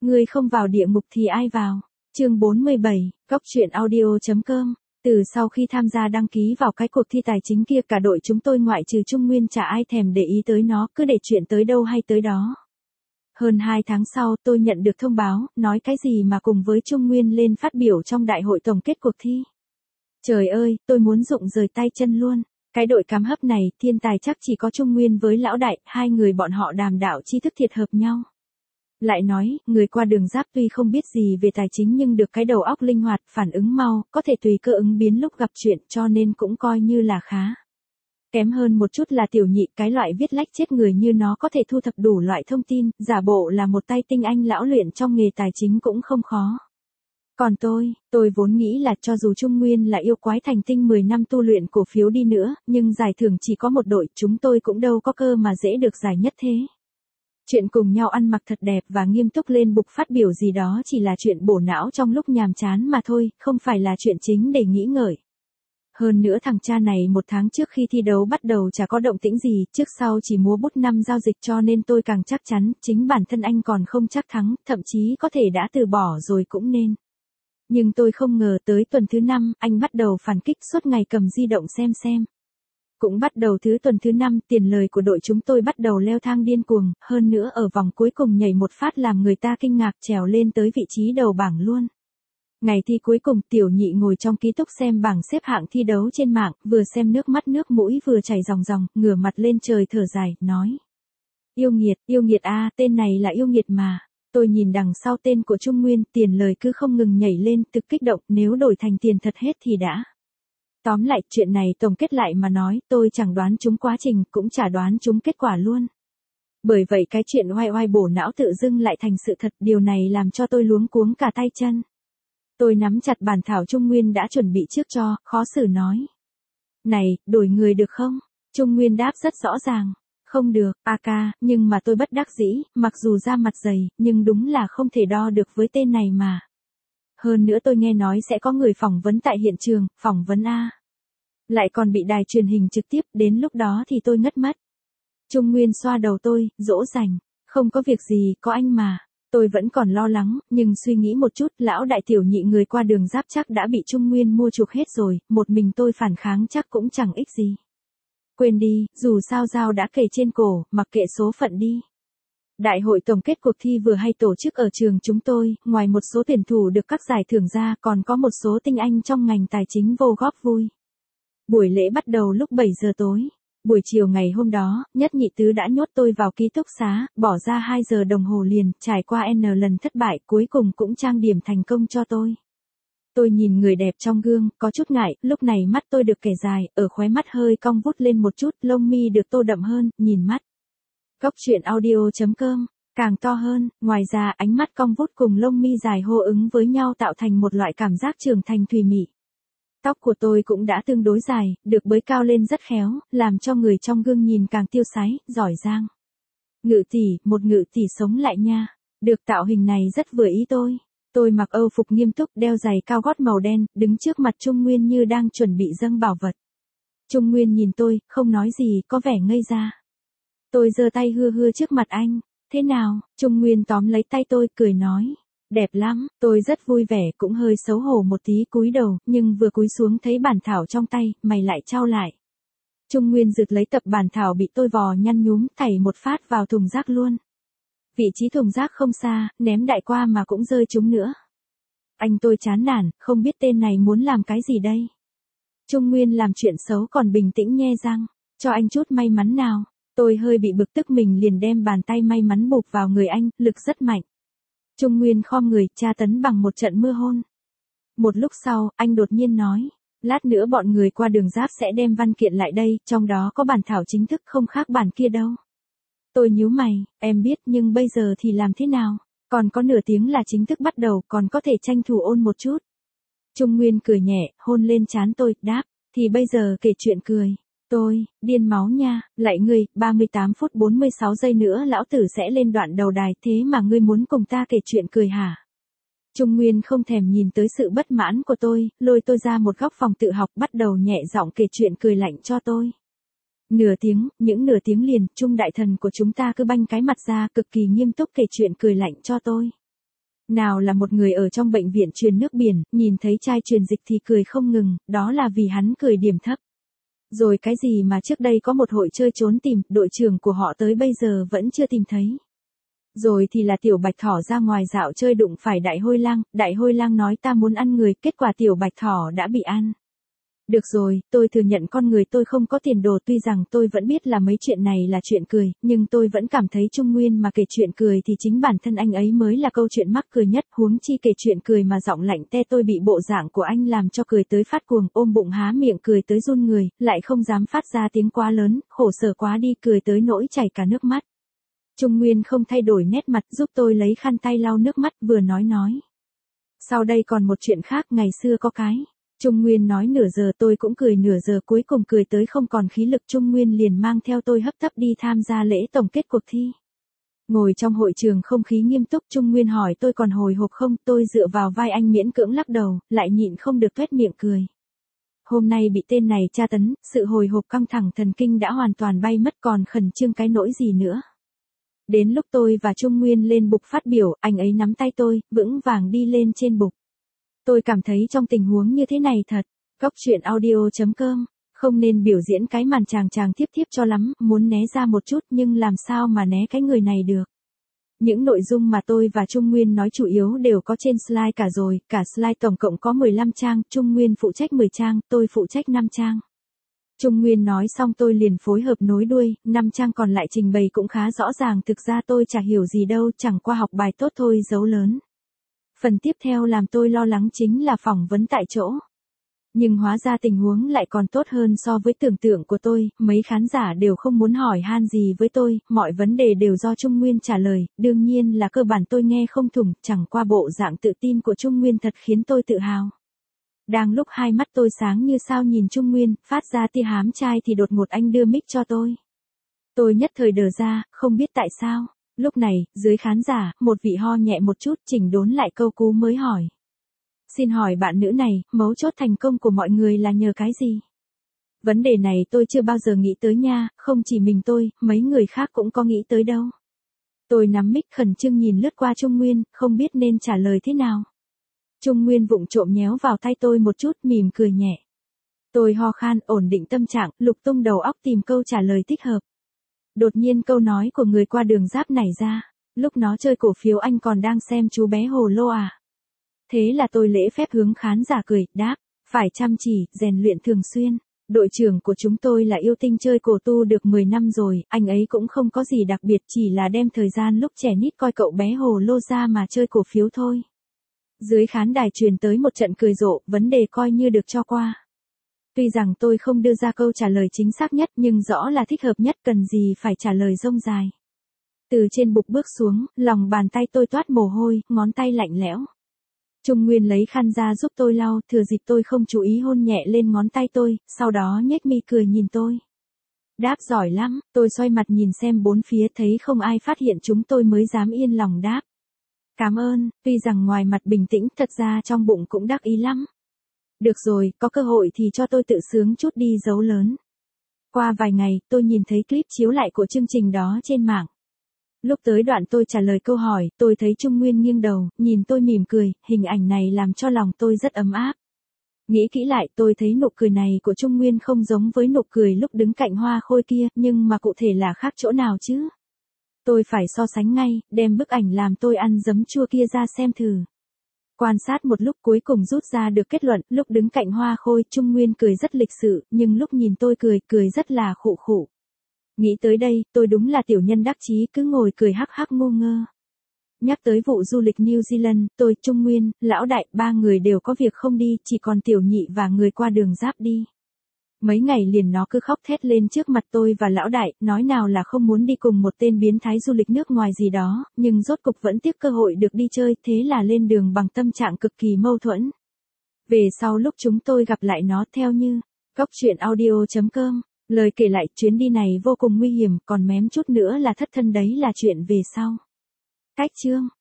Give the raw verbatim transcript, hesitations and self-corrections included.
Ngươi không vào địa ngục thì ai vào? Chương bốn mươi bảy, góc truyện audio.com. Từ sau khi tham gia đăng ký vào cái cuộc thi tài chính kia, cả đội chúng tôi ngoại trừ Trung Nguyên chả ai thèm để ý tới nó, cứ để chuyện tới đâu hay tới đó. Hơn hai tháng sau, tôi nhận được thông báo, nói cái gì mà cùng với Trung Nguyên lên phát biểu trong đại hội tổng kết cuộc thi. Trời ơi, tôi muốn rụng rời tay chân luôn. Cái đội cám hấp này, thiên tài chắc chỉ có Trung Nguyên với Lão Đại, hai người bọn họ đàm đạo tri thức thiệt hợp nhau. Lại nói, người qua đường giáp tuy không biết gì về tài chính nhưng được cái đầu óc linh hoạt, phản ứng mau, có thể tùy cơ ứng biến lúc gặp chuyện, cho nên cũng coi như là khá. Kém hơn một chút là Tiểu Nhị, cái loại viết lách chết người như nó có thể thu thập đủ loại thông tin, giả bộ là một tay tinh anh lão luyện trong nghề tài chính cũng không khó. Còn tôi, tôi vốn nghĩ là cho dù Trung Nguyên là yêu quái thành tinh mười năm tu luyện cổ phiếu đi nữa, nhưng giải thưởng chỉ có một đội, chúng tôi cũng đâu có cơ mà dễ được giải nhất thế. Chuyện cùng nhau ăn mặc thật đẹp và nghiêm túc lên bục phát biểu gì đó chỉ là chuyện bổ não trong lúc nhàm chán mà thôi, không phải là chuyện chính để nghĩ ngợi. Hơn nữa thằng cha này một tháng trước khi thi đấu bắt đầu chả có động tĩnh gì, trước sau chỉ múa bút năm giao dịch, cho nên tôi càng chắc chắn, chính bản thân anh còn không chắc thắng, thậm chí có thể đã từ bỏ rồi cũng nên. Nhưng tôi không ngờ tới tuần thứ năm, anh bắt đầu phản kích suốt ngày cầm di động xem xem. Cũng bắt đầu thứ tuần thứ năm, tiền lời của đội chúng tôi bắt đầu leo thang điên cuồng, hơn nữa ở vòng cuối cùng nhảy một phát làm người ta kinh ngạc, trèo lên tới vị trí đầu bảng luôn. Ngày thi cuối cùng, Tiểu Nhị ngồi trong ký túc xem bảng xếp hạng thi đấu trên mạng, vừa xem nước mắt nước mũi vừa chảy ròng ròng, ngửa mặt lên trời thở dài, nói. Yêu nghiệt, yêu nghiệt a, tên này là yêu nghiệt mà. Tôi nhìn đằng sau tên của Trung Nguyên, tiền lời cứ không ngừng nhảy lên, thực kích động, nếu đổi thành tiền thật hết thì đã. Tóm lại, chuyện này tổng kết lại mà nói, tôi chẳng đoán trúng quá trình, cũng chả đoán trúng kết quả luôn. Bởi vậy cái chuyện oai oai bổ não tự dưng lại thành sự thật, điều này làm cho tôi luống cuống cả tay chân. Tôi nắm chặt bản thảo Trung Nguyên đã chuẩn bị trước cho, khó xử nói. Này, đổi người được không? Trung Nguyên đáp rất rõ ràng. Không được, a ca, nhưng mà tôi bất đắc dĩ, mặc dù da mặt dày, nhưng đúng là không thể đo được với tên này mà. Hơn nữa tôi nghe nói sẽ có người phỏng vấn tại hiện trường, phỏng vấn A. Lại còn bị đài truyền hình trực tiếp, đến lúc đó thì tôi ngất mất. Trung Nguyên xoa đầu tôi, dỗ dành. Không có việc gì, có anh mà. Tôi vẫn còn lo lắng, nhưng suy nghĩ một chút, Lão Đại Tiểu Nhị người qua đường giáp chắc đã bị Trung Nguyên mua chuộc hết rồi, một mình tôi phản kháng chắc cũng chẳng ích gì. Quên đi, dù sao dao đã kề trên cổ, mặc kệ số phận đi. Đại hội tổng kết cuộc thi vừa hay tổ chức ở trường chúng tôi, ngoài một số tuyển thủ được các giải thưởng ra, còn có một số tinh anh trong ngành tài chính vô góp vui. Buổi lễ bắt đầu lúc bảy giờ tối. Buổi chiều ngày hôm đó, Nhất Nhị Tứ đã nhốt tôi vào ký túc xá, bỏ ra hai giờ đồng hồ liền, trải qua N lần thất bại, cuối cùng cũng trang điểm thành công cho tôi. Tôi nhìn người đẹp trong gương, có chút ngại, lúc này mắt tôi được kẻ dài, ở khóe mắt hơi cong vút lên một chút, lông mi được tô đậm hơn, nhìn mắt. Góc truyện audio.com, càng to hơn, ngoài ra ánh mắt cong vút cùng lông mi dài hô ứng với nhau tạo thành một loại cảm giác trưởng thành thùy mị. Tóc của tôi cũng đã tương đối dài, được bới cao lên rất khéo, làm cho người trong gương nhìn càng tiêu sái, giỏi giang. Ngự tỷ, một ngự tỷ sống lại nha. Được tạo hình này rất vừa ý tôi. Tôi mặc âu phục nghiêm túc, đeo giày cao gót màu đen, đứng trước mặt Trung Nguyên như đang chuẩn bị dâng bảo vật. Trung Nguyên nhìn tôi, không nói gì, có vẻ ngây ra. Tôi giơ tay hưa hưa trước mặt anh. Thế nào? Trung Nguyên tóm lấy tay tôi, cười nói. Đẹp lắm, tôi rất vui vẻ, cũng hơi xấu hổ một tí cúi đầu, nhưng vừa cúi xuống thấy bản thảo trong tay, mày lại trao lại. Trung Nguyên giật lấy tập bản thảo bị tôi vò nhăn nhúm, thảy một phát vào thùng rác luôn. Vị trí thùng rác không xa, ném đại qua mà cũng rơi trúng nữa. Anh tôi chán nản, không biết tên này muốn làm cái gì đây. Trung Nguyên làm chuyện xấu còn bình tĩnh nhe răng, cho anh chút may mắn nào. Tôi hơi bị bực tức mình liền đem bàn tay may mắn bụp vào người anh, lực rất mạnh. Trung Nguyên khom người, tra tấn bằng một trận mưa hôn. Một lúc sau, anh đột nhiên nói, lát nữa bọn người qua đường giáp sẽ đem văn kiện lại đây, trong đó có bản thảo chính thức không khác bản kia đâu. Tôi nhíu mày, em biết nhưng bây giờ thì làm thế nào? Còn có nửa tiếng là chính thức bắt đầu, còn có thể tranh thủ ôn một chút. Trung Nguyên cười nhẹ, hôn lên trán tôi, đáp, thì bây giờ kể chuyện cười. Tôi, điên máu nha, lại ngươi, ba mươi tám phút bốn mươi sáu giây nữa lão tử sẽ lên đoạn đầu đài, thế mà ngươi muốn cùng ta kể chuyện cười hả? Trung Nguyên không thèm nhìn tới sự bất mãn của tôi, lôi tôi ra một góc phòng tự học bắt đầu nhẹ giọng kể chuyện cười lạnh cho tôi. Nửa tiếng, những nửa tiếng liền, Trung đại thần của chúng ta cứ banh cái mặt ra cực kỳ nghiêm túc kể chuyện cười lạnh cho tôi. Nào là một người ở trong bệnh viện truyền nước biển, nhìn thấy chai truyền dịch thì cười không ngừng, đó là vì hắn cười điểm thấp. Rồi cái gì mà trước đây có một hội chơi trốn tìm, đội trưởng của họ tới bây giờ vẫn chưa tìm thấy. Rồi thì là tiểu bạch thỏ ra ngoài dạo chơi đụng phải đại hôi lang, đại hôi lang nói ta muốn ăn người, kết quả tiểu bạch thỏ đã bị ăn. Được rồi, tôi thừa nhận con người tôi không có tiền đồ, tuy rằng tôi vẫn biết là mấy chuyện này là chuyện cười, nhưng tôi vẫn cảm thấy Trung Nguyên mà kể chuyện cười thì chính bản thân anh ấy mới là câu chuyện mắc cười nhất, huống chi kể chuyện cười mà giọng lạnh te tôi bị bộ dạng của anh làm cho cười tới phát cuồng, ôm bụng há miệng cười tới run người, lại không dám phát ra tiếng quá lớn, khổ sở quá đi, cười tới nỗi chảy cả nước mắt. Trung Nguyên không thay đổi nét mặt, giúp tôi lấy khăn tay lau nước mắt, vừa nói nói. Sau đây còn một chuyện khác, ngày xưa có cái. Trung Nguyên nói nửa giờ, tôi cũng cười nửa giờ, cuối cùng cười tới không còn khí lực, Trung Nguyên liền mang theo tôi hấp tấp đi tham gia lễ tổng kết cuộc thi. Ngồi trong hội trường không khí nghiêm túc, Trung Nguyên hỏi tôi còn hồi hộp không, tôi dựa vào vai anh miễn cưỡng lắc đầu, lại nhịn không được tuét miệng cười. Hôm nay bị tên này tra tấn, sự hồi hộp căng thẳng thần kinh đã hoàn toàn bay mất, còn khẩn trương cái nỗi gì nữa. Đến lúc tôi và Trung Nguyên lên bục phát biểu, anh ấy nắm tay tôi, vững vàng đi lên trên bục. Tôi cảm thấy trong tình huống như thế này thật, góc truyện audio chấm com, không nên biểu diễn cái màn chàng chàng tiếp tiếp cho lắm, muốn né ra một chút nhưng làm sao mà né cái người này được. Những nội dung mà tôi và Trung Nguyên nói chủ yếu đều có trên slide cả rồi, cả slide tổng cộng có mười lăm trang, Trung Nguyên phụ trách mười trang, tôi phụ trách năm trang. Trung Nguyên nói xong tôi liền phối hợp nối đuôi, năm trang còn lại trình bày cũng khá rõ ràng, thực ra tôi chả hiểu gì đâu, chẳng qua học bài tốt thôi dấu lớn. Phần tiếp theo làm tôi lo lắng chính là phỏng vấn tại chỗ. Nhưng hóa ra tình huống lại còn tốt hơn so với tưởng tượng của tôi, mấy khán giả đều không muốn hỏi han gì với tôi, mọi vấn đề đều do Trung Nguyên trả lời, đương nhiên là cơ bản tôi nghe không thủng, chẳng qua bộ dạng tự tin của Trung Nguyên thật khiến tôi tự hào. Đang lúc hai mắt tôi sáng như sao nhìn Trung Nguyên, phát ra tia hám trai thì đột ngột anh đưa mic cho tôi. Tôi nhất thời đờ ra, không biết tại sao. Lúc này, dưới khán giả, một vị ho nhẹ một chút, chỉnh đốn lại câu cú mới hỏi. Xin hỏi bạn nữ này, mấu chốt thành công của mọi người là nhờ cái gì? Vấn đề này tôi chưa bao giờ nghĩ tới nha, không chỉ mình tôi, mấy người khác cũng có nghĩ tới đâu. Tôi nắm mic khẩn trương nhìn lướt qua Trung Nguyên, không biết nên trả lời thế nào. Trung Nguyên vụng trộm nhéo vào tay tôi một chút, mỉm cười nhẹ. Tôi ho khan, ổn định tâm trạng, lục tung đầu óc tìm câu trả lời thích hợp. Đột nhiên câu nói của người qua đường giáp nảy ra, lúc nó chơi cổ phiếu anh còn đang xem chú bé hồ lô à? Thế là tôi lễ phép hướng khán giả cười, đáp, phải chăm chỉ, rèn luyện thường xuyên. Đội trưởng của chúng tôi là yêu tinh chơi cổ tu được mười năm rồi, anh ấy cũng không có gì đặc biệt, chỉ là đem thời gian lúc trẻ nít coi cậu bé hồ lô ra mà chơi cổ phiếu thôi. Dưới khán đài truyền tới một trận cười rộ, vấn đề coi như được cho qua. Tuy rằng tôi không đưa ra câu trả lời chính xác nhất nhưng rõ là thích hợp nhất, cần gì phải trả lời rông dài. Từ trên bục bước xuống, lòng bàn tay tôi toát mồ hôi, ngón tay lạnh lẽo. Trung Nguyên lấy khăn ra giúp tôi lau, thừa dịp tôi không chú ý hôn nhẹ lên ngón tay tôi, sau đó nhếch mi cười nhìn tôi. Đáp giỏi lắm, tôi xoay mặt nhìn xem bốn phía thấy không ai phát hiện chúng tôi mới dám yên lòng đáp. Cảm ơn, tuy rằng ngoài mặt bình tĩnh, thật ra trong bụng cũng đắc ý lắm. Được rồi, có cơ hội thì cho tôi tự sướng chút đi dấu lớn. Qua vài ngày, tôi nhìn thấy clip chiếu lại của chương trình đó trên mạng. Lúc tới đoạn tôi trả lời câu hỏi, tôi thấy Trung Nguyên nghiêng đầu, nhìn tôi mỉm cười, hình ảnh này làm cho lòng tôi rất ấm áp. Nghĩ kỹ lại, tôi thấy nụ cười này của Trung Nguyên không giống với nụ cười lúc đứng cạnh hoa khôi kia, nhưng mà cụ thể là khác chỗ nào chứ? Tôi phải so sánh ngay, đem bức ảnh làm tôi ăn giấm chua kia ra xem thử. Quan sát một lúc cuối cùng rút ra được kết luận, lúc đứng cạnh hoa khôi, Trung Nguyên cười rất lịch sự, nhưng lúc nhìn tôi cười, cười rất là khụ khụ. Nghĩ tới đây, tôi đúng là tiểu nhân đắc chí, cứ ngồi cười hắc hắc ngu ngơ. Nhắc tới vụ du lịch New Zealand, tôi, Trung Nguyên, Lão Đại, ba người đều có việc không đi, chỉ còn tiểu nhị và người qua đường giáp đi. Mấy ngày liền nó cứ khóc thét lên trước mặt tôi và Lão Đại, nói nào là không muốn đi cùng một tên biến thái du lịch nước ngoài gì đó, nhưng rốt cục vẫn tiếc cơ hội được đi chơi, thế là lên đường bằng tâm trạng cực kỳ mâu thuẫn. Về sau lúc chúng tôi gặp lại nó theo như, góc truyện audio chấm com, lời kể lại chuyến đi này vô cùng nguy hiểm, còn mém chút nữa là thất thân đấy là chuyện về sau. Cách chương.